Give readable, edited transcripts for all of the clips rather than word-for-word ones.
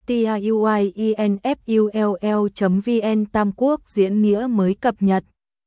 tiuinfull.vn Tam Quốc diễn nghĩa mới cập nhật.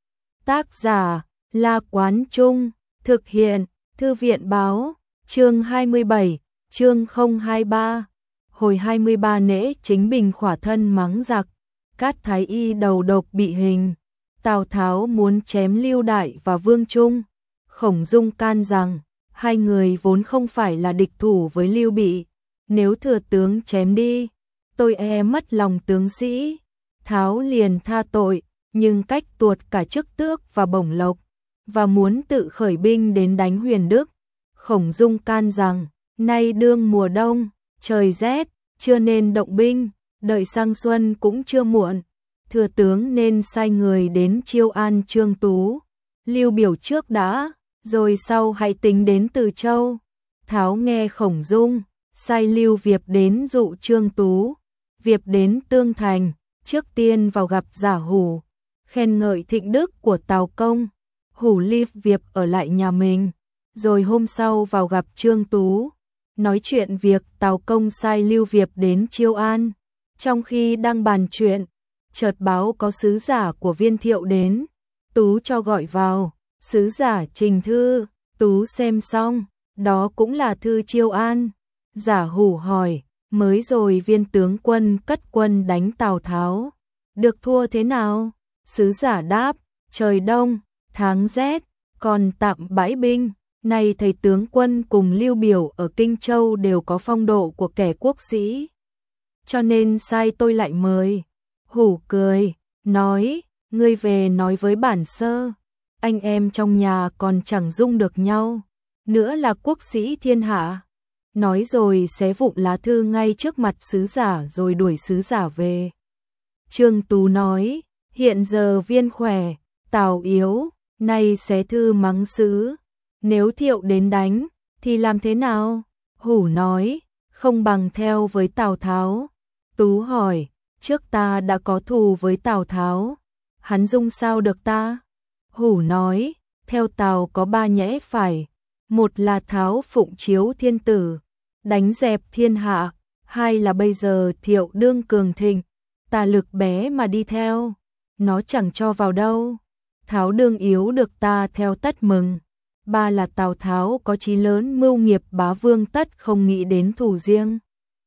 Tác giả La Quán Trung, thực hiện Thư viện Báo, chương 27, chương 023. Hồi 23 Nễ Chính Bình khỏa thân mắng giặc, Cát Thái Y đầu độc bị hình. Tào Tháo muốn chém Lưu Đại và Vương Trung. Khổng Dung can rằng, hai người vốn không phải là địch thủ với Lưu Bị, nếu thừa tướng chém đi, tôi mất lòng tướng sĩ. Tháo liền tha tội, nhưng cách tuột cả chức tước và bổng lộc, và muốn tự khởi binh đến đánh Huyền Đức. Khổng Dung can rằng, nay đương mùa đông, trời rét, chưa nên động binh, đợi sang xuân cũng chưa muộn. Thừa tướng nên sai người đến chiêu an Trương Tú, Lưu Biểu trước đã, rồi sau hãy tính đến Từ Châu. Tháo nghe Khổng Dung, sai Lưu Việp đến dụ Trương Tú. Việp đến Tương Thành, trước tiên vào gặp Giả Hủ, khen ngợi thịnh đức của Tào Công. Hủ liv Việp ở lại nhà mình, rồi hôm sau vào gặp Trương Tú, nói chuyện việc Tào Công sai Lưu Việp đến chiêu an. Trong khi đang bàn chuyện, chợt báo có sứ giả của Viên Thiệu đến. Tú cho gọi vào, sứ giả trình thư. Tú xem xong, đó cũng là thư chiêu an. Giả Hủ hỏi, mới rồi Viên tướng quân cất quân đánh Tào Tháo, được thua thế nào? Sứ giả đáp, trời đông, tháng rét, còn tạm bãi binh. Này thầy tướng quân cùng Lưu Biểu ở Kinh Châu đều có phong độ của kẻ quốc sĩ, cho nên sai tôi lại mời. Hủ cười, nói, ngươi về nói với bản sơ, anh em trong nhà còn chẳng dung được nhau, nữa là quốc sĩ thiên hạ. Nói rồi xé vụn lá thư ngay trước mặt sứ giả rồi đuổi sứ giả về. Trương Tú nói, hiện giờ Viên khỏe, Tào yếu, nay xé thư mắng sứ. Nếu Thiệu đến đánh, thì làm thế nào? Hủ nói, không bằng theo với Tào Tháo. Tú hỏi, trước ta đã có thù với Tào Tháo, hắn dung sao được ta? Hủ nói, theo Tào có ba nhẽ phải, một là Tháo phụng chiếu thiên tử, đánh dẹp thiên hạ, hai là bây giờ Thiệu đương cường thịnh, ta lực bé mà đi theo, nó chẳng cho vào đâu. Tháo đương yếu được ta theo tất mừng. Ba là Tào Tháo có chí lớn mưu nghiệp bá vương tất không nghĩ đến thù riêng.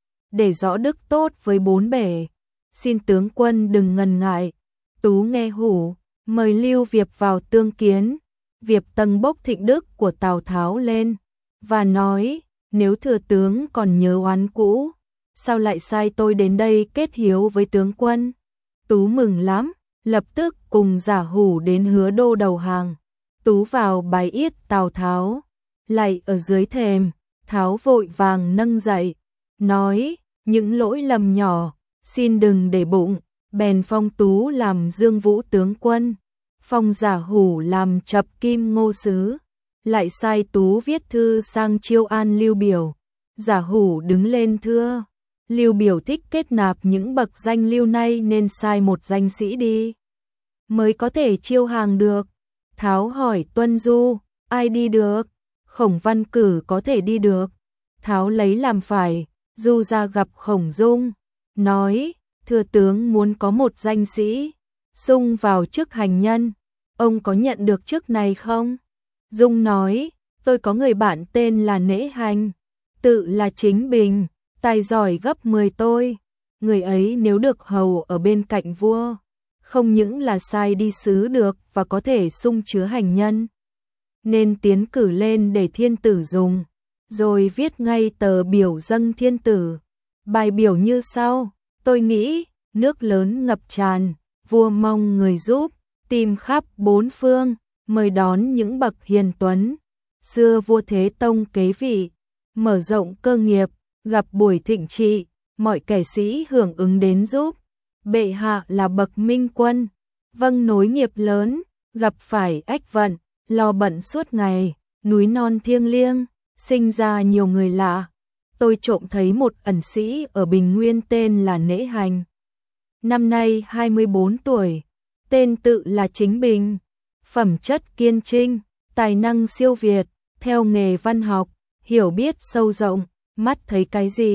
Để rõ đức tốt với bốn bể, xin tướng quân đừng ngần ngại. Tú nghe Hủ, mời Lưu Việp vào tương kiến. Việp tâng bốc thịnh đức của Tào Tháo lên, và nói, nếu thừa tướng còn nhớ oán cũ, sao lại sai tôi đến đây kết hiếu với tướng quân? Tú mừng lắm, lập tức cùng Giả Hủ đến Hứa Đô đầu hàng. Tú vào bái yết Tào Tháo, lạy ở dưới thềm. Tháo vội vàng nâng dậy, nói, những lỗi lầm nhỏ, xin đừng để bụng. Bèn phong Tú làm Dương Vũ tướng quân, phong Giả Hủ làm Chập Kim Ngô sứ, lại sai Tú viết thư sang chiêu an Lưu Biểu. Giả Hủ đứng lên thưa, Lưu Biểu thích kết nạp những bậc danh lưu này nên sai một danh sĩ đi, mới có thể chiêu hàng được. Tháo hỏi Tuân Du, ai đi được? Khổng Văn Cử có thể đi được. Tháo lấy làm phải, Du ra gặp Khổng Dung, nói, thừa tướng muốn có một danh sĩ xung vào chức hành nhân, ông có nhận được chức này không? Dung nói, tôi có người bạn tên là Nễ Hành, tự là Chính Bình, tài giỏi gấp 10 tôi. Người ấy nếu được hầu ở bên cạnh vua, không những là sai đi sứ được và có thể xung chứa hành nhân, nên tiến cử lên để thiên tử dùng, rồi viết ngay tờ biểu dâng thiên tử. Bài biểu như sau, tôi nghĩ, nước lớn ngập tràn, vua mong người giúp, tìm khắp bốn phương, mời đón những bậc hiền tuấn. Xưa vua Thế Tông kế vị, mở rộng cơ nghiệp, gặp buổi thịnh trị, mọi kẻ sĩ hưởng ứng đến giúp. Bệ hạ là bậc minh quân, vâng nối nghiệp lớn, gặp phải ách vận, lo bận suốt ngày, núi non thiêng liêng, sinh ra nhiều người lạ. Tôi trộm thấy một ẩn sĩ ở Bình Nguyên tên là Nễ Hành, năm nay 24 tuổi, tên tự là Chính Bình, phẩm chất kiên trinh, tài năng siêu việt, theo nghề văn học, hiểu biết sâu rộng, mắt thấy cái gì,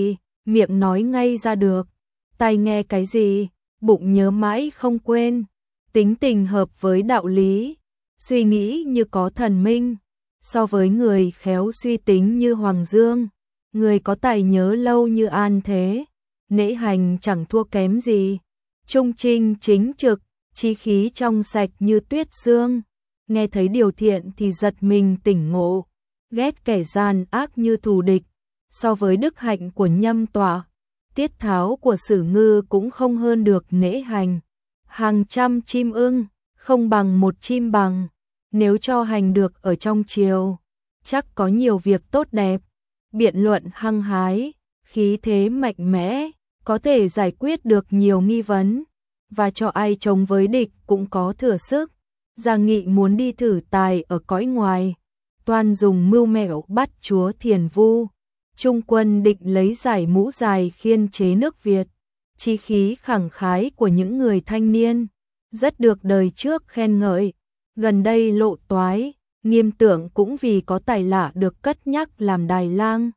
miệng nói ngay ra được, tai nghe cái gì, bụng nhớ mãi không quên, tính tình hợp với đạo lý, suy nghĩ như có thần minh, so với người khéo suy tính như Hoàng Dương, người có tài nhớ lâu như An Thế, Nễ Hành chẳng thua kém gì, trung trinh chính trực, chí khí trong sạch như tuyết sương, nghe thấy điều thiện thì giật mình tỉnh ngộ, ghét kẻ gian ác như thù địch, so với đức hạnh của Nhâm Tọa, tiết tháo của Sử Ngư cũng không hơn được Nễ Hành. Hàng trăm chim ưng, không bằng một chim bằng, nếu cho Hành được ở trong triều, chắc có nhiều việc tốt đẹp, biện luận hăng hái, khí thế mạnh mẽ, có thể giải quyết được nhiều nghi vấn, và cho ai chống với địch cũng có thừa sức. Giang Nghị muốn đi thử tài ở cõi ngoài, toan dùng mưu mẹo bắt chúa Thiền Vu. Trung quân định lấy giải mũ dài khiên chế nước Việt, chí khí khẳng khái của những người thanh niên, rất được đời trước khen ngợi. Gần đây lộ toái, Nghiêm Tượng cũng vì có tài lạ được cất nhắc làm đài lang.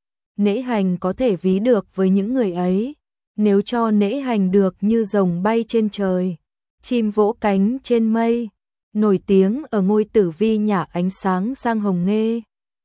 Nễ Hành có thể ví được với những người ấy, nếu cho Nễ Hành được như rồng bay trên trời, chim vỗ cánh trên mây, nổi tiếng ở ngôi tử vi nhả ánh sáng sang hồng nghê,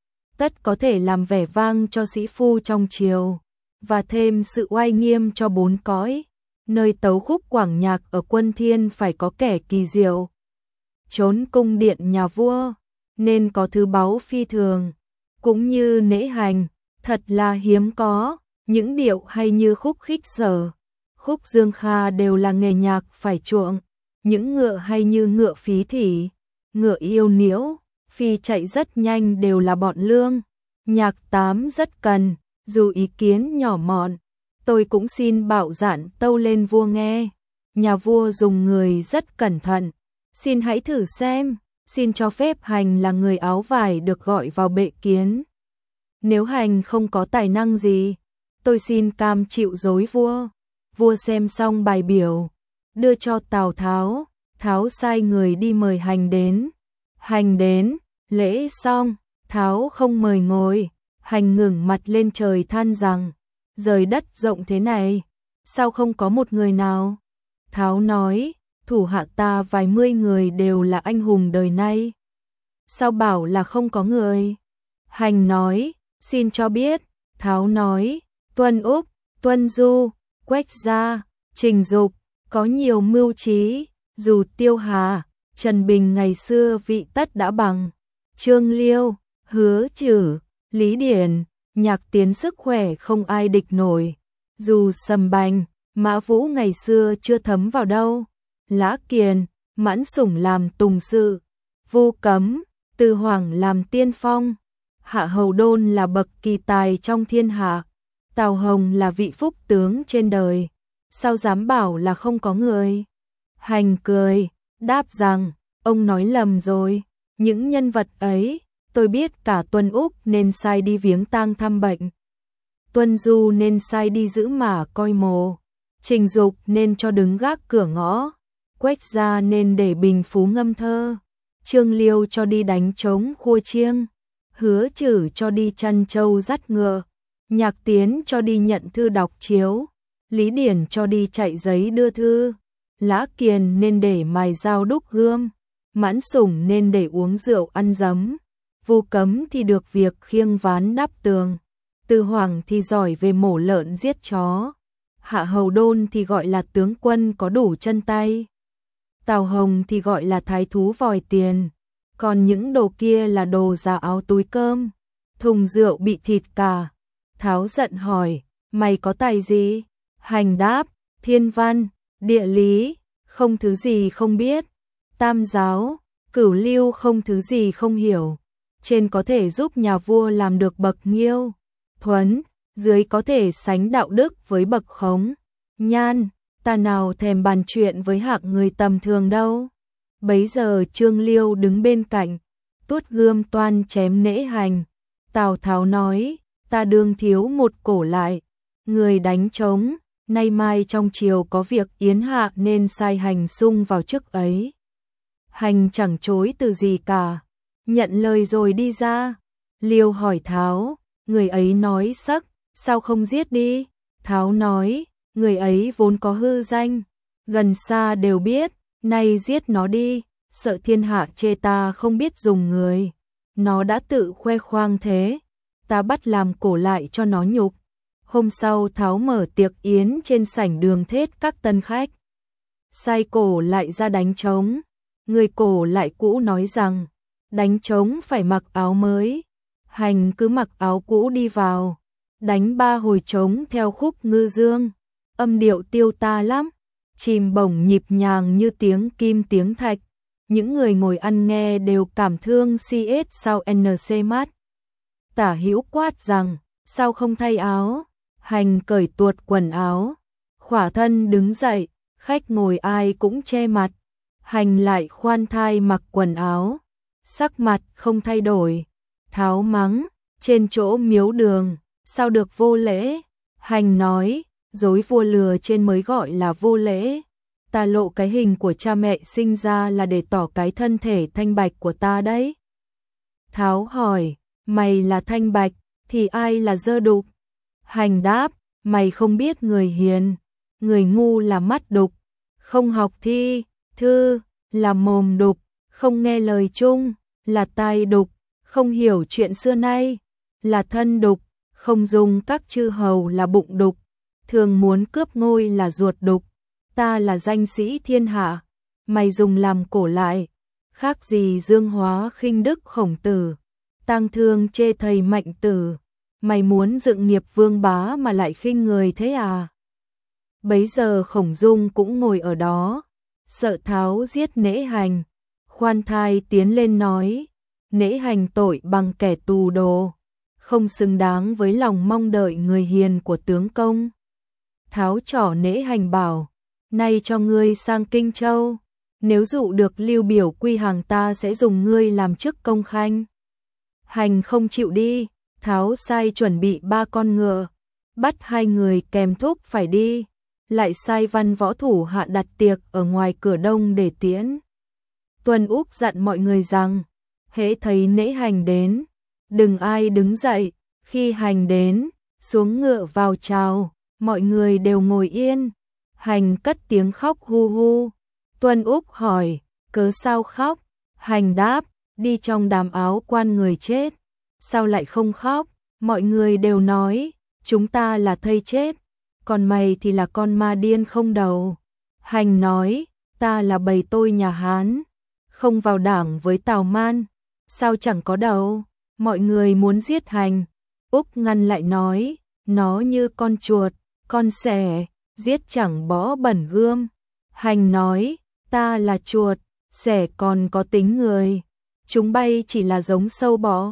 tất có thể làm vẻ vang cho sĩ phu trong triều, và thêm sự oai nghiêm cho bốn cõi. Nơi tấu khúc quảng nhạc ở Quân Thiên phải có kẻ kỳ diệu, trốn cung điện nhà vua, nên có thứ báu phi thường, cũng như Nễ Hành, thật là hiếm có, những điệu hay như khúc Khích Sở, khúc Dương Kha đều là nghề nhạc phải chuộng, những ngựa hay như ngựa Phí Thỉ, ngựa Yêu Niễu, phi chạy rất nhanh đều là bọn Lương. Nhạc Tám rất cần, dù ý kiến nhỏ mọn, tôi cũng xin bảo dạn tâu lên vua nghe. Nhà vua dùng người rất cẩn thận, xin hãy thử xem, xin cho phép Hành là người áo vải được gọi vào bệ kiến. Nếu Hành không có tài năng gì, tôi xin cam chịu dối vua. Vua xem xong bài biểu, đưa cho Tào Tháo, Tháo sai người đi mời Hành đến. Hành đến, lễ xong, Tháo không mời ngồi, Hành ngẩng mặt lên trời than rằng, trời đất rộng thế này, sao không có một người nào? Tháo nói, thủ hạ ta vài mươi người đều là anh hùng đời nay. Sao bảo là không có người? Hành nói, xin cho biết. Tháo nói, Tuân Úc, Tuân Du, Quách Gia, Trình Dục, có nhiều mưu trí, dù Tiêu Hà, Trần Bình ngày xưa vị tất đã bằng. Trương Liêu, Hứa Chử, Lý Điển, Nhạc Tiến sức khỏe không ai địch nổi. Dù Sầm Bành, Mã Vũ ngày xưa chưa thấm vào đâu. Lã Kiền, Mãn Sủng làm tùng sự. Vu Cấm, Từ Hoàng làm tiên phong. Hạ Hầu Đôn là bậc kỳ tài trong thiên hạ. Tào Hồng là vị phúc tướng trên đời. Sao dám bảo là không có người? Hành cười, đáp rằng, ông nói lầm rồi. Những nhân vật ấy, tôi biết cả Tuân Úc nên sai đi viếng tang thăm bệnh. Tuân Du nên sai đi giữ mả coi mồ. Trình Dục nên cho đứng gác cửa ngõ. Quách Gia nên để bình phú ngâm thơ. Trương Liêu cho đi đánh trống khua chiêng. Hứa Chử cho đi chăn trâu dắt ngựa. Nhạc Tiến cho đi nhận thư đọc chiếu. Lý Điển cho đi chạy giấy đưa thư. Lã Kiền nên để mài dao đúc gươm. Mãn Sủng nên để uống rượu ăn giấm. Vu Cấm thì được việc khiêng ván đắp tường. Từ Hoàng thì giỏi về mổ lợn giết chó. Hạ Hầu Đôn thì gọi là tướng quân có đủ chân tay. Tào Hồng thì gọi là thái thú vòi tiền. Còn những đồ kia là đồ giả áo túi cơm. Thùng rượu bị thịt cả. Tháo giận hỏi, mày có tài gì? Hành đáp, thiên văn, địa lý, không thứ gì không biết. Tam giáo, cửu lưu không thứ gì không hiểu. Trên có thể giúp nhà vua làm được bậc nghiêu, thuấn, dưới có thể sánh đạo đức với bậc khống, nhan, ta nào thèm bàn chuyện với hạng người tầm thường đâu. Bấy giờ Trương Liêu đứng bên cạnh, tuốt gươm toan chém Nễ Hành. Tào Tháo nói, ta đương thiếu một cổ lại, người đánh trống, nay mai trong triều có việc yến hạ nên sai Hành sung vào chức ấy. Hành chẳng chối từ gì cả, nhận lời rồi đi ra. Liêu hỏi Tháo, người ấy nói sắc, sao không giết đi? Tháo nói, người ấy vốn có hư danh, gần xa đều biết, nay giết nó đi, sợ thiên hạ chê ta không biết dùng người. Nó đã tự khoe khoang thế, ta bắt làm cổ lại cho nó nhục. Hôm sau Tháo mở tiệc yến trên sảnh đường thết các tân khách. Sai cổ lại ra đánh trống, người cổ lại cũ nói rằng, đánh trống phải mặc áo mới. Hành cứ mặc áo cũ đi vào, đánh 3 hồi trống theo khúc ngư dương, âm điệu tiêu ta lắm, chìm bổng nhịp nhàng như tiếng kim tiếng thạch. Những người ngồi ăn nghe đều cảm thương CS sau NC mát. Tả Hữu quát rằng, sao không thay áo? Hành cởi tuột quần áo, khỏa thân đứng dậy, khách ngồi ai cũng che mặt. Hành lại khoan thai mặc quần áo, sắc mặt không thay đổi. Tháo mắng, trên chỗ miếu đường, sao được vô lễ? Hành nói, dối vua lừa trên mới gọi là vô lễ. Ta lộ cái hình của cha mẹ sinh ra là để tỏ cái thân thể thanh bạch của ta đấy. Tháo hỏi, mày là thanh bạch, thì ai là dơ đục? Hành đáp, mày không biết người hiền, người ngu là mắt đục, không học thi, thư, là mồm đục, không nghe lời chung, là tai đục, không hiểu chuyện xưa nay, là thân đục, không dùng các chư hầu là bụng đục, thường muốn cướp ngôi là ruột đục. Ta là danh sĩ thiên hạ, mày dùng làm cổ lại, khác gì Dương Hóa khinh đức Khổng Tử, tang thương chê thầy Mạnh Tử, mày muốn dựng nghiệp vương bá mà lại khinh người thế à? Bấy giờ Khổng Dung cũng ngồi ở đó, sợ Tháo giết Nễ Hành, khoan thai tiến lên nói, Nễ Hành tội bằng kẻ tù đồ, không xứng đáng với lòng mong đợi người hiền của tướng công. Tháo trỏ Nễ Hành bảo, nay cho ngươi sang Kinh Châu, nếu dụ được Lưu Biểu quy hàng ta sẽ dùng ngươi làm chức công khanh. Hành không chịu đi, Tháo sai chuẩn bị 3 con ngựa, bắt 2 người kèm thúc phải đi, lại sai văn võ thủ hạ đặt tiệc ở ngoài cửa đông để tiễn. Tuân Úc dặn mọi người rằng, hễ thấy Nễ Hành đến, đừng ai đứng dậy, khi Hành đến, xuống ngựa vào chào, mọi người đều ngồi yên. Hành cất tiếng khóc hu hu. Tuân Úc hỏi, cớ sao khóc? Hành đáp, đi trong đám áo quan người chết. Sao lại không khóc? Mọi người đều nói, chúng ta là thây chết, còn mày thì là con ma điên không đầu. Hành nói, ta là bầy tôi nhà Hán, không vào đảng với Tào Man, sao chẳng có đầu? Mọi người muốn giết Hành. Úc ngăn lại nói, nó như con chuột, con sẻ, giết chẳng bõ bẩn gươm. Hành nói, ta là chuột, sẻ còn có tính người, chúng bay chỉ là giống sâu bọ.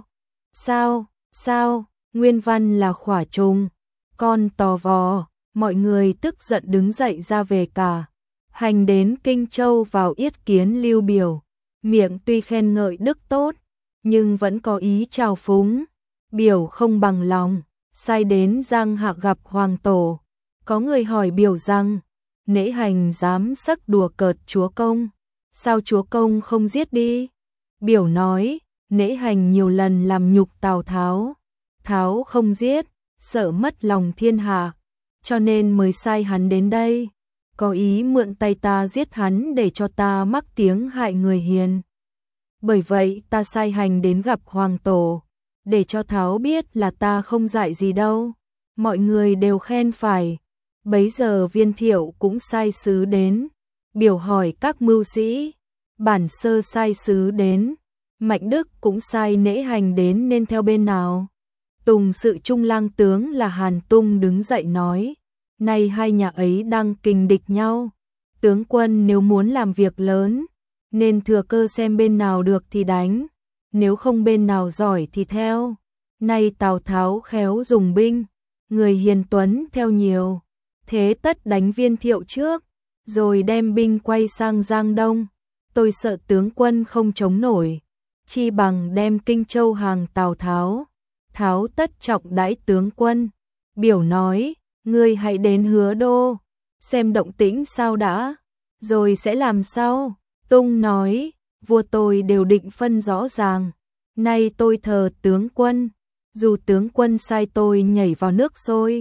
Sao, nguyên văn là khỏa trùng, con tò vò, mọi người tức giận đứng dậy ra về cả. Hành đến Kinh Châu vào yết kiến Lưu Biểu, miệng tuy khen ngợi đức tốt, nhưng vẫn có ý trào phúng. Biểu không bằng lòng, sai đến Giang Hạ gặp Hoàng Tổ. Có người hỏi Biểu rằng, Nễ Hành dám sắc đùa cợt chúa công, sao chúa công không giết đi? Biểu nói, Nễ Hành nhiều lần làm nhục Tào Tháo, Tháo không giết, sợ mất lòng thiên hạ, cho nên mới sai hắn đến đây, có ý mượn tay ta giết hắn để cho ta mắc tiếng hại người hiền. Bởi vậy ta sai Hành đến gặp Hoàng Tổ, để cho Tháo biết là ta không dại gì đâu. Mọi người đều khen phải. Bấy giờ Viên Thiệu cũng sai sứ đến, Biểu hỏi các mưu sĩ. Bản Sơ sai sứ đến, Mạnh Đức cũng sai Nễ Hành đến nên theo bên nào. Tùng Sự Trung lang tướng là Hàn Tung đứng dậy nói, nay hai nhà ấy đang kình địch nhau, tướng quân nếu muốn làm việc lớn, nên thừa cơ xem bên nào được thì đánh, nếu không bên nào giỏi thì theo. Nay Tào Tháo khéo dùng binh, người hiền tuấn theo nhiều, thế tất đánh Viên Thiệu trước, rồi đem binh quay sang Giang Đông. Tôi sợ tướng quân không chống nổi, chi bằng đem Kinh Châu hàng Tào Tháo. Tháo tất trọng đãi tướng quân. Biểu nói, ngươi hãy đến Hứa Đô, xem động tĩnh sao đã, rồi sẽ làm sau. Tung nói, vua tôi đều định phân rõ ràng, nay tôi thờ tướng quân, dù tướng quân sai tôi nhảy vào nước sôi,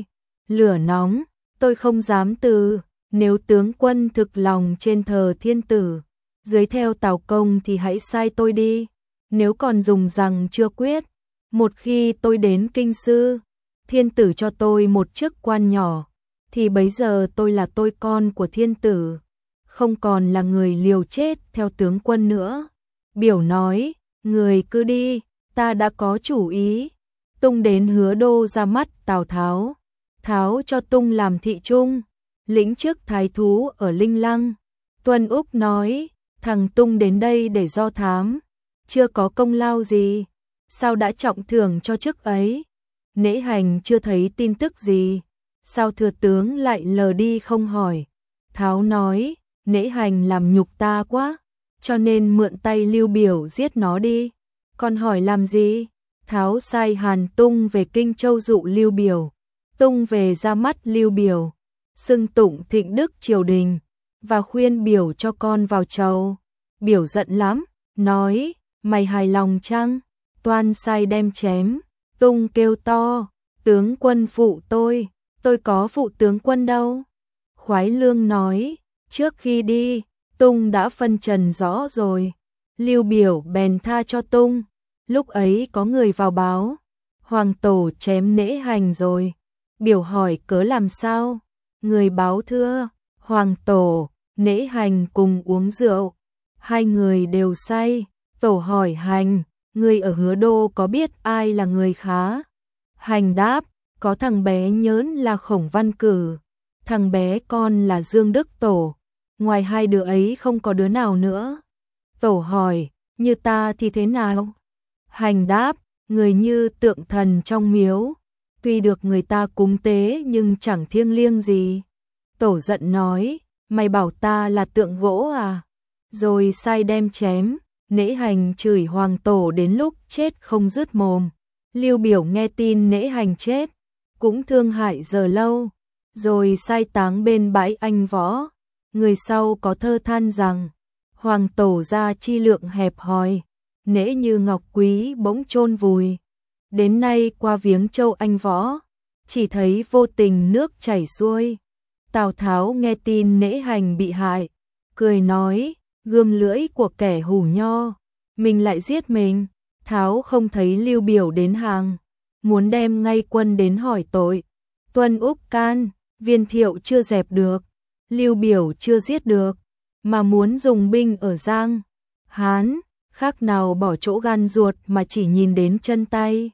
lửa nóng, tôi không dám từ, nếu tướng quân thực lòng trên thờ thiên tử, dưới theo Tào công thì hãy sai tôi đi, nếu còn dùng rằng chưa quyết, một khi tôi đến kinh sư, thiên tử cho tôi một chức quan nhỏ, thì bấy giờ tôi là tôi con của thiên tử, không còn là người liều chết theo tướng quân nữa. Biểu nói, người cứ đi, ta đã có chủ ý. Tung đến Hứa Đô ra mắt Tào Tháo. Tháo cho Tung làm thị trung, lĩnh chức thái thú ở Linh Lăng. Tuân Úc nói, thằng Tung đến đây để do thám, chưa có công lao gì, sao đã trọng thưởng cho chức ấy? Nễ Hành chưa thấy tin tức gì, sao thừa tướng lại lờ đi không hỏi? Tháo nói, Nễ Hành làm nhục ta quá, cho nên mượn tay Lưu Biểu giết nó đi. Còn hỏi làm gì? Tháo sai Hàn Tung về Kinh Châu dụ Lưu Biểu. Tung về ra mắt Lưu Biểu, xưng tụng thịnh đức triều đình, và khuyên Biểu cho con vào chầu. Biểu giận lắm, nói, mày hài lòng chăng? Toan sai đem chém. Tung kêu to, tướng quân phụ tôi có phụ tướng quân đâu. Khoái Lương nói, trước khi đi, Tung đã phân trần rõ rồi. Lưu Biểu bèn tha cho Tung. Lúc ấy có người vào báo, Hoàng Tổ chém Nễ Hành rồi. Biểu hỏi cớ làm sao? Người báo thưa, Hoàng Tổ, Nễ Hành cùng uống rượu, hai người đều say. Tổ hỏi Hành, người ở Hứa Đô có biết ai là người khá? Hành đáp, có thằng bé nhớn là Khổng Văn Cử, thằng bé con là Dương Đức Tổ, ngoài hai đứa ấy không có đứa nào nữa. Tổ hỏi, như ta thì thế nào? Hành đáp, người như tượng thần trong miếu, tuy được người ta cúng tế nhưng chẳng thiêng liêng gì. Tổ giận nói, mày bảo ta là tượng gỗ à? Rồi sai đem chém. Nễ Hành chửi Hoàng Tổ đến lúc chết không dứt mồm. Lưu Biểu nghe tin Nễ Hành chết, cũng thương hại giờ lâu, rồi sai táng bên bãi Anh Võ. Người sau có thơ than rằng, Hoàng Tổ ra chi lượng hẹp hòi, nễ như ngọc quý bỗng chôn vùi. Đến nay qua viếng châu Anh Võ, chỉ thấy vô tình nước chảy xuôi. Tào Tháo nghe tin Nễ Hành bị hại, cười nói, gươm lưỡi của kẻ hủ nho, mình lại giết mình. Tháo không thấy Lưu Biểu đến hàng, muốn đem ngay quân đến hỏi tội. Tuân Úc can, Viên Thiệu chưa dẹp được, Lưu Biểu chưa giết được, mà muốn dùng binh ở Giang Hán, khác nào bỏ chỗ gan ruột mà chỉ nhìn đến chân tay.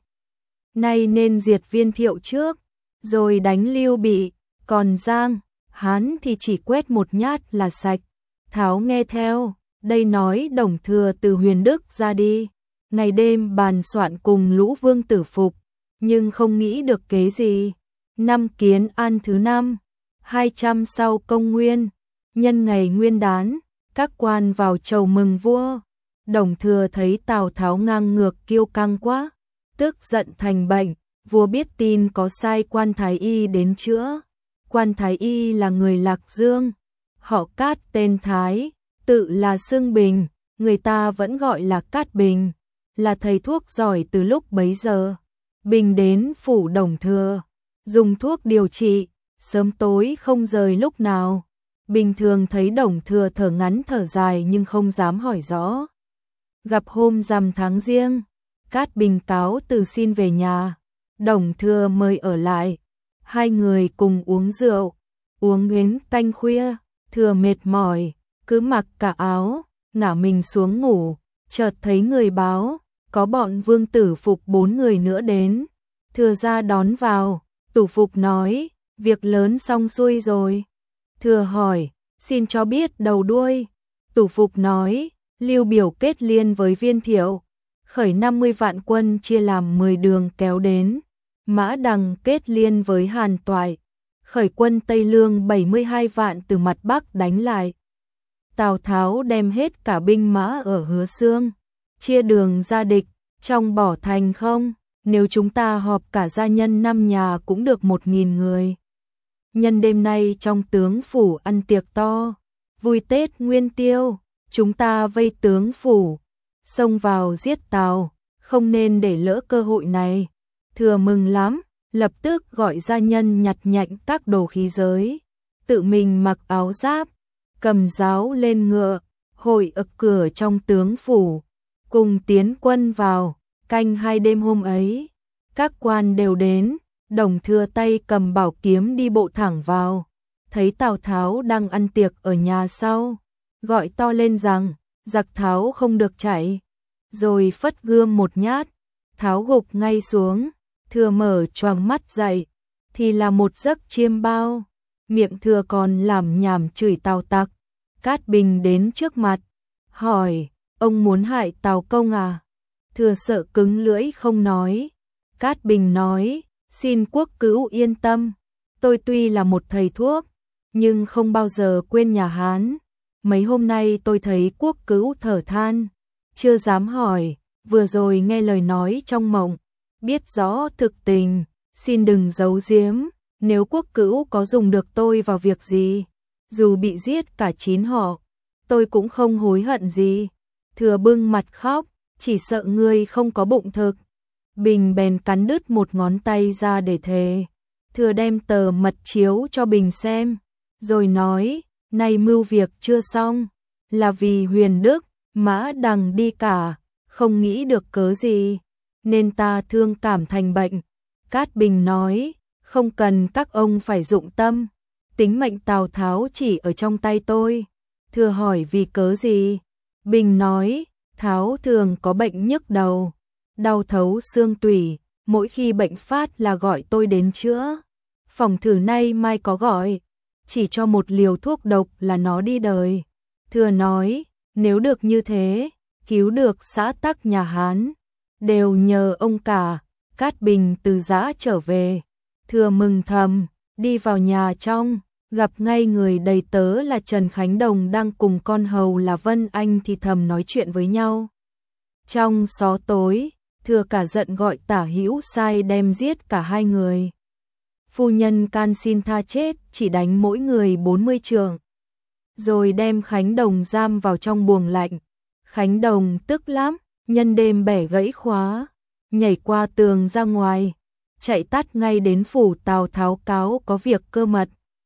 Nay nên diệt Viên Thiệu trước, rồi đánh Lưu Bị, còn Giang Hán thì chỉ quét một nhát là sạch. Tháo nghe theo, đây nói Đồng Thừa từ Huyền Đức ra đi, ngày đêm bàn soạn cùng lũ vương tử phục, nhưng không nghĩ được kế gì. Năm Kiến An thứ 5, 200 sau công nguyên, nhân ngày nguyên đán, các quan vào chầu mừng vua. Đồng Thừa thấy Tào Tháo ngang ngược kiêu căng quá, tức giận thành bệnh. Vua biết tin có sai quan thái y đến chữa. Quan thái y là người Lạc Dương, họ Cát tên Thái, tự là Sương Bình, người ta vẫn gọi là Cát Bình, là thầy thuốc giỏi từ lúc bấy giờ. Bình đến phủ Đồng Thừa, dùng thuốc điều trị, sớm tối không rời lúc nào. Bình thường thấy Đồng Thừa thở ngắn thở dài nhưng không dám hỏi rõ. Gặp hôm rằm tháng Giêng, Cát Bình cáo từ xin về nhà, Đồng Thừa mời ở lại. Hai người cùng uống rượu, uống đến canh khuya, Thừa mệt mỏi, cứ mặc cả áo, ngả mình xuống ngủ, chợt thấy người báo, có bọn vương tử phục 4 người nữa đến. Thừa ra đón vào, Tủ Phục nói, việc lớn xong xuôi rồi. Thừa hỏi, xin cho biết đầu đuôi. Tủ Phục nói, Lưu Biểu kết liên với Viên Thiệu, khởi 50 vạn quân chia làm 10 đường kéo đến. Mã Đằng kết liên với Hàn Toại, khởi quân Tây Lương 72 vạn từ mặt Bắc đánh lại. Tào Tháo đem hết cả binh mã ở Hứa Xương, chia đường ra địch, trong bỏ thành không, nếu chúng ta họp cả gia nhân 5 nhà cũng được 1000 người. Nhân đêm nay trong tướng phủ ăn tiệc to, vui Tết Nguyên Tiêu, chúng ta vây tướng phủ, xông vào giết Tào, không nên để lỡ cơ hội này. Thừa mừng lắm, lập tức gọi gia nhân nhặt nhạnh các đồ khí giới, tự mình mặc áo giáp, cầm giáo lên ngựa, hội ở cửa trong tướng phủ, cùng tiến quân vào. Canh 2 đêm hôm ấy, các quan đều đến, Đồng Thừa tay cầm bảo kiếm đi bộ thẳng vào, thấy Tào Tháo đang ăn tiệc ở nhà sau, gọi to lên rằng, giặc Tháo không được chạy, rồi phất gươm một nhát, Tháo gục ngay xuống. Thừa mở choàng mắt dậy, thì là một giấc chiêm bao, miệng Thừa còn làm nhảm chửi Tào tặc. Cát Bình đến trước mặt, hỏi, ông muốn hại Tào công à? Thừa sợ cứng lưỡi không nói. Cát Bình nói, xin quốc cữu yên tâm, tôi tuy là một thầy thuốc, nhưng không bao giờ quên nhà Hán. Mấy hôm nay tôi thấy quốc cữu thở than, chưa dám hỏi, vừa rồi nghe lời nói trong mộng, biết rõ thực tình, xin đừng giấu giếm, nếu quốc cữu có dùng được tôi vào việc gì, dù bị giết cả 9 họ, tôi cũng không hối hận gì. Thừa bưng mặt khóc, chỉ sợ ngươi không có bụng thực. Bình bèn cắn đứt một ngón tay ra để thề. Thừa đem tờ mật chiếu cho Bình xem, rồi nói, nay mưu việc chưa xong, là vì Huyền Đức, Mã Đằng đi cả, không nghĩ được cớ gì, nên ta thương cảm thành bệnh. Cát Bình nói, không cần các ông phải dụng tâm, tính mệnh Tào Tháo chỉ ở trong tay tôi. Thừa hỏi vì cớ gì? Bình nói, Tháo thường có bệnh nhức đầu, đau thấu xương tủy, mỗi khi bệnh phát là gọi tôi đến chữa. Phòng thử nay mai có gọi, chỉ cho một liều thuốc độc là nó đi đời. Thừa nói, nếu được như thế, cứu được xã tắc nhà Hán, đều nhờ ông cả. Cát Bình từ giã trở về, Thừa mừng thầm, đi vào nhà trong, gặp ngay người đầy tớ là Trần Khánh Đồng đang cùng con hầu là Vân Anh thì thầm nói chuyện với nhau. Trong xó tối, Thừa cả giận gọi Tả Hữu sai đem giết cả hai người. Phu nhân can xin tha chết, chỉ đánh mỗi người 40 trượng, rồi đem Khánh Đồng giam vào trong buồng lạnh. Khánh Đồng tức lắm, nhân đêm bẻ gãy khóa, nhảy qua tường ra ngoài, chạy tắt ngay đến phủ Tào Tháo cáo có việc cơ mật.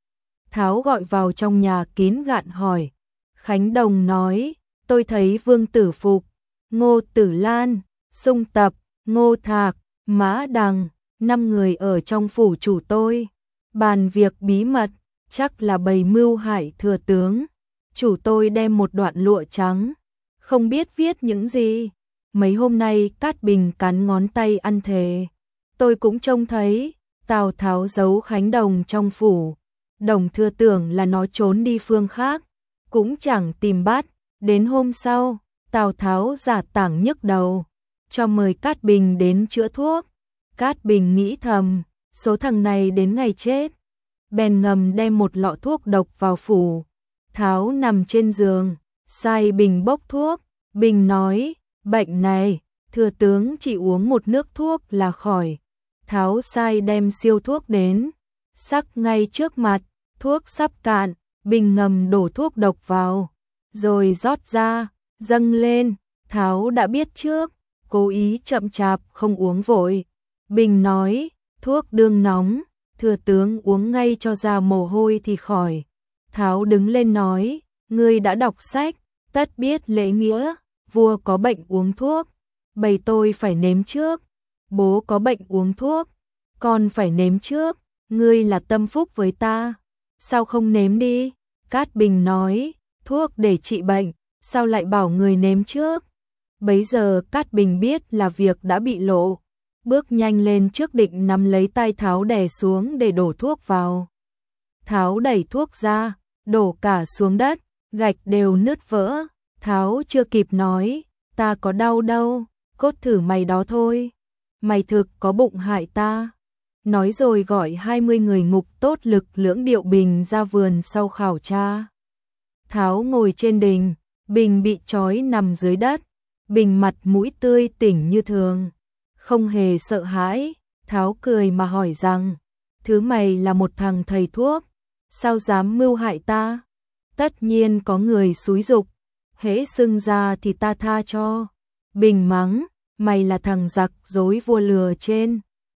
Tháo gọi vào trong nhà kín gạn hỏi. Khánh Đồng nói, tôi thấy Vương Tử Phục, Ngô Tử Lan, Sung Tập, Ngô Thạc, Mã Đằng, 5 người ở trong phủ chủ tôi, bàn việc bí mật, chắc là bày mưu hại thừa tướng. Chủ tôi đem một đoạn lụa trắng, không biết viết những gì. Mấy hôm nay Cát Bình cắn ngón tay ăn thề. Tôi cũng trông thấy, Tào Tháo giấu Khánh Đồng trong phủ. Đồng Thừa tưởng là nó trốn đi phương khác, cũng chẳng tìm bắt. Đến hôm sau, Tào Tháo giả tảng nhức đầu, cho mời Cát Bình đến chữa thuốc. Cát Bình nghĩ thầm, số thằng này đến ngày chết. Bèn ngầm đem một lọ thuốc độc vào phủ. Tháo nằm trên giường, sai Bình bốc thuốc. Bình nói, bệnh này, thừa tướng chỉ uống một nước thuốc là khỏi. Tháo sai đem siêu thuốc đến, sắc ngay trước mặt, thuốc sắp cạn, Bình ngầm đổ thuốc độc vào, rồi rót ra, dâng lên. Tháo đã biết trước, cố ý chậm chạp không uống vội. Bình nói, thuốc đương nóng, thừa tướng uống ngay cho ra mồ hôi thì khỏi. Tháo đứng lên nói, ngươi đã đọc sách, tất biết lễ nghĩa, vua có bệnh uống thuốc, bầy tôi phải nếm trước. Bố có bệnh uống thuốc, con phải nếm trước, ngươi là tâm phúc với ta, sao không nếm đi? Cát Bình nói, thuốc để trị bệnh, sao lại bảo người nếm trước? Bấy giờ Cát Bình biết là việc đã bị lộ, bước nhanh lên trước định nắm lấy tay Tháo đè xuống để đổ thuốc vào. Tháo đẩy thuốc ra, đổ cả xuống đất, gạch đều nứt vỡ. Tháo chưa kịp nói, ta có đau đâu, cốt thử mày đó thôi, mày thực có bụng hại ta. Nói rồi gọi 20 người ngục tốt lực lưỡng điệu Bình ra vườn sau khảo tra. Tháo ngồi trên đình, Bình bị trói nằm dưới đất. Bình mặt mũi tươi tỉnh như thường, không hề sợ hãi. Tháo cười mà hỏi rằng, thứ mày là một thằng thầy thuốc, sao dám mưu hại ta? Tất nhiên có người xúi giục, hễ xưng ra thì ta tha cho. Bình mắng, mày là thằng giặc dối vua lừa trên,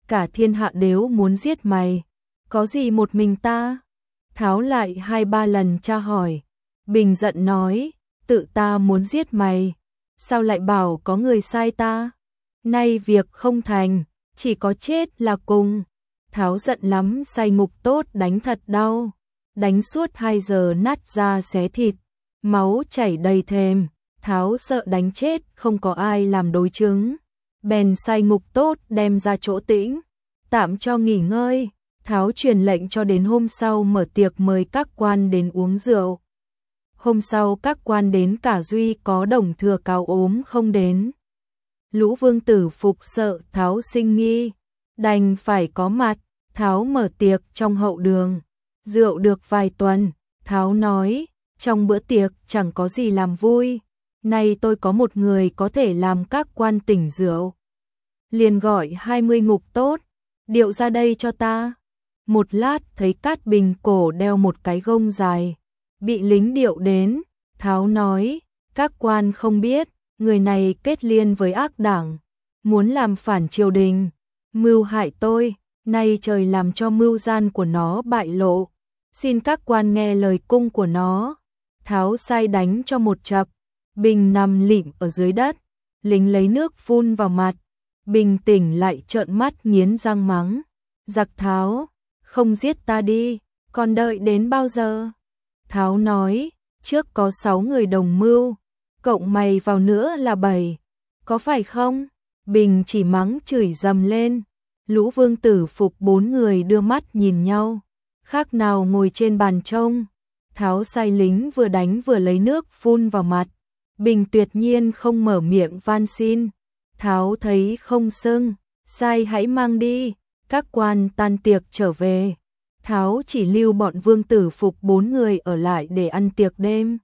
cả thiên hạ đều muốn giết mày, có gì một mình ta? Tháo lại 2-3 lần tra hỏi, Bình giận nói, tự ta muốn giết mày, sao lại bảo có người sai ta? Nay việc không thành, chỉ có chết là cùng. Tháo giận lắm, say ngục tốt đánh thật đau, đánh suốt 2 giờ nát da xé thịt, máu chảy đầy thềm. Tháo sợ đánh chết không có ai làm đối chứng, bèn sai ngục tốt đem ra chỗ tĩnh, tạm cho nghỉ ngơi. Tháo truyền lệnh cho đến hôm sau mở tiệc mời các quan đến uống rượu. Hôm sau các quan đến, cả duy có Đồng Thừa cáo ốm không đến. Lũ vương tử phục sợ Tháo sinh nghi, đành phải có mặt. Tháo mở tiệc trong hậu đường, rượu được vài tuần. Tháo nói, trong bữa tiệc chẳng có gì làm vui, nay tôi có một người có thể làm các quan tỉnh rượu. Liền gọi 20 ngục tốt, điệu ra đây cho ta. Một lát thấy Cát Bình cổ đeo một cái gông dài, bị lính điệu đến. Tháo nói, các quan không biết, người này kết liên với ác đảng, muốn làm phản triều đình, mưu hại tôi, nay trời làm cho mưu gian của nó bại lộ, xin các quan nghe lời cung của nó. Tháo sai đánh cho một chập, Bình nằm lịm ở dưới đất, lính lấy nước phun vào mặt. Bình tỉnh lại trợn mắt nghiến răng mắng, giặc Tháo, không giết ta đi, còn đợi đến bao giờ? Tháo nói, trước có 6 người đồng mưu, cộng mày vào nữa là 7, có phải không? Bình chỉ mắng chửi dầm lên. Lũ vương tử phục 4 người đưa mắt nhìn nhau, khác nào ngồi trên bàn trông. Tháo sai lính vừa đánh vừa lấy nước phun vào mặt. Bình tuyệt nhiên không mở miệng van xin. Tháo thấy không sưng, sai hãy mang đi. Các quan tan tiệc trở về. Tháo chỉ lưu bọn vương tử phục 4 người ở lại để ăn tiệc đêm.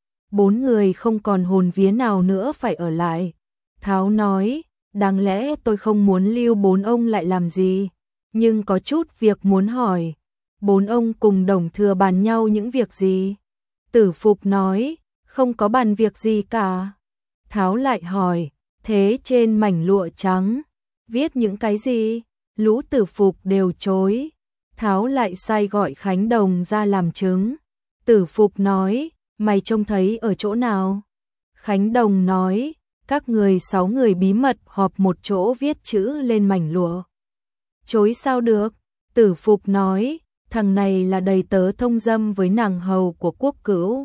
4 người không còn hồn vía nào nữa phải ở lại. Tháo nói, đáng lẽ tôi không muốn lưu 4 ông lại làm gì, nhưng có chút việc muốn hỏi. 4 ông cùng Đồng Thừa bàn nhau những việc gì? Tử Phục nói, không có bàn việc gì cả. Tháo lại hỏi, thế trên mảnh lụa trắng viết những cái gì? Lũ Tử Phục đều chối. Tháo lại sai gọi Khánh Đồng ra làm chứng. Tử Phục nói, mày trông thấy ở chỗ nào? Khánh Đồng nói, các người 6 người bí mật họp một chỗ viết chữ lên mảnh lụa. Chối sao được? Tử Phục nói, thằng này là đầy tớ thông dâm với nàng hầu của Quốc Cữu,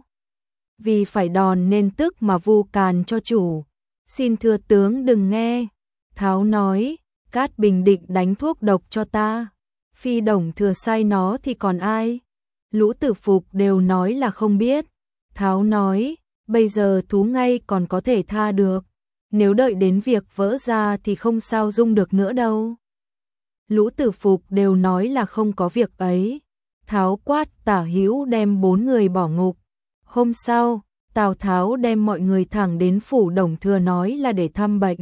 vì phải đòn nên tức mà vu càn cho chủ, xin thưa tướng đừng nghe. Tháo nói, Cát Bình định đánh thuốc độc cho ta, phi Đồng Thừa sai nó thì còn ai? Lũ Tử Phục đều nói là không biết. Tháo nói, bây giờ thú ngay còn có thể tha được, nếu đợi đến việc vỡ ra thì không sao dung được nữa đâu. Lũ Tử Phục đều nói là không có việc ấy. Tháo quát Tả Hữu đem 4 người bỏ ngục. Hôm sau, Tào Tháo đem mọi người thẳng đến phủ Đồng Thừa nói là để thăm bệnh.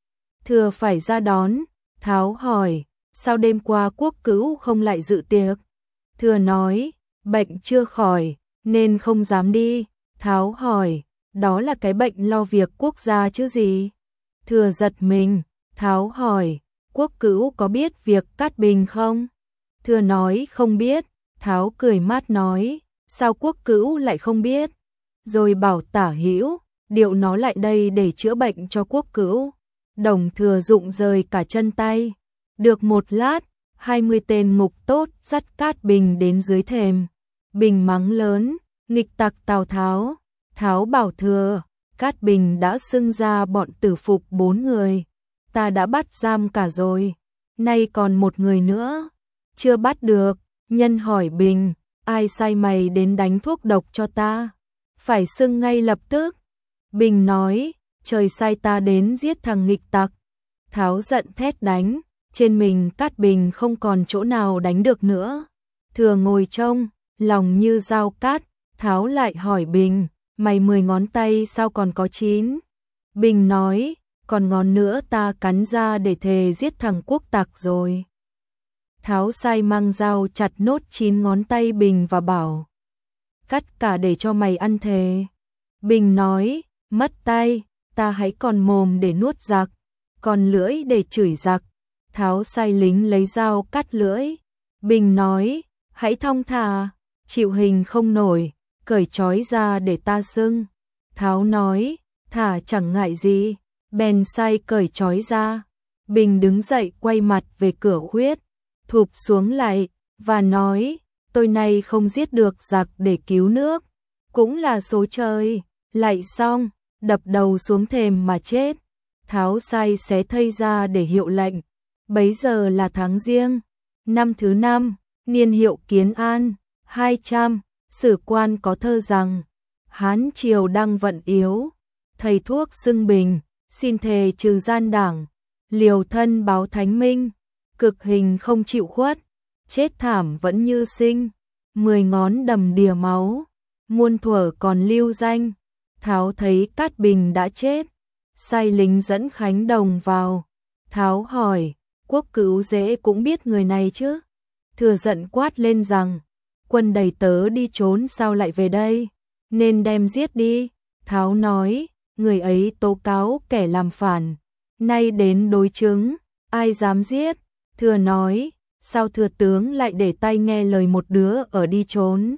Thừa phải ra đón. Tháo hỏi, sao đêm qua Quốc Cữu không lại dự tiệc? Thừa nói, bệnh chưa khỏi, nên không dám đi. Tháo hỏi, đó là cái bệnh lo việc quốc gia chứ gì? Thừa giật mình. Tháo hỏi, Quốc Cữu có biết việc Cát Bình không? Thừa nói không biết. Tháo cười mát nói, sao Quốc Cữu lại không biết? Rồi bảo Tả Hữu điệu nó lại đây để chữa bệnh cho Quốc Cữu. Đồng Thừa rụng rời cả chân tay. Được một lát, 20 tên ngục tốt dắt Cát Bình đến dưới thềm. Bình mắng lớn, nghịch tặc Tào Tháo. Tháo bảo Thừa, Cát Bình đã xưng ra bọn Tử Phục 4 người, ta đã bắt giam cả rồi, nay còn một người nữa, chưa bắt được. Nhân hỏi Bình, ai sai mày đến đánh thuốc độc cho ta? Phải xưng ngay lập tức. Bình nói, trời sai ta đến giết thằng nghịch tặc. Tháo giận thét đánh, trên mình Cát Bình không còn chỗ nào đánh được nữa. Thừa ngồi trông, lòng như dao cát. Tháo lại hỏi Bình, mày 10 ngón tay sao còn có 9? Bình nói, còn ngón nữa ta cắn ra để thề giết thằng quốc tặc rồi. Tháo sai mang dao chặt nốt 9 ngón tay Bình và bảo, cắt cả để cho mày ăn thề. Bình nói, mất tay, ta hãy còn mồm để nuốt giặc, còn lưỡi để chửi giặc. Tháo sai lính lấy dao cắt lưỡi. Bình nói, hãy thong thả, chịu hình không nổi, cởi trói ra để ta xưng. Tháo nói, thả chẳng ngại gì, bèn sai cởi trói ra. Bình đứng dậy quay mặt về cửa khuyết, thụp xuống lại, và nói, tôi nay không giết được giặc để cứu nước, cũng là số trời. Lại xong, đập đầu xuống thềm mà chết. Tháo sai xé thây ra để hiệu lệnh. Bấy giờ là tháng Giêng, năm thứ 5, niên hiệu Kiến An, 200, sử quan có thơ rằng, Hán triều đang vận yếu, thầy thuốc xưng bình, xin thề trừ gian đảng, liều thân báo thánh minh, cực hình không chịu khuất, chết thảm vẫn như sinh, 10 ngón đầm đìa máu, muôn thuở còn lưu danh. Tháo thấy Cát Bình đã chết, sai lính dẫn Khánh Đồng vào. Tháo hỏi, Quốc Cứu dễ cũng biết người này chứ? Thừa giận quát lên rằng, quân đầy tớ đi trốn sao lại về đây, nên đem giết đi. Tháo nói, người ấy tố cáo kẻ làm phản, nay đến đối chứng, ai dám giết? Thừa nói, sao thừa tướng lại để tay nghe lời một đứa ở đi trốn?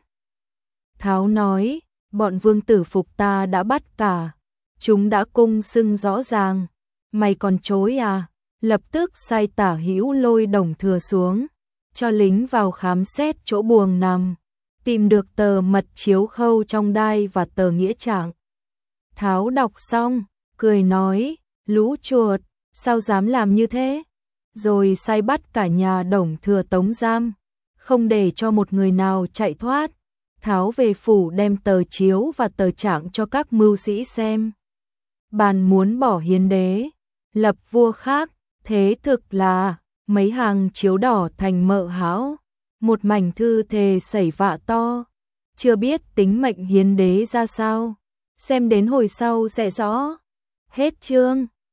Tháo nói, bọn vương tử phục ta đã bắt cả, chúng đã cung xưng rõ ràng, mày còn chối à? Lập tức sai Tả Hữu lôi Đồng Thừa xuống, cho lính vào khám xét chỗ buồng nằm, tìm được tờ mật chiếu khâu trong đai và tờ nghĩa trạng. Tháo đọc xong, cười nói, lũ chuột, sao dám làm như thế? Rồi sai bắt cả nhà Đồng Thừa tống giam, không để cho một người nào chạy thoát. Tháo về phủ đem tờ chiếu và tờ trạng cho các mưu sĩ xem. Bàn muốn bỏ hiến đế, lập vua khác, thế thực là mấy hàng chiếu đỏ thành mợ hão, một mảnh thư thề xảy vạ to, chưa biết tính mệnh hiến đế ra sao, xem đến hồi sau sẽ rõ. Hết chương.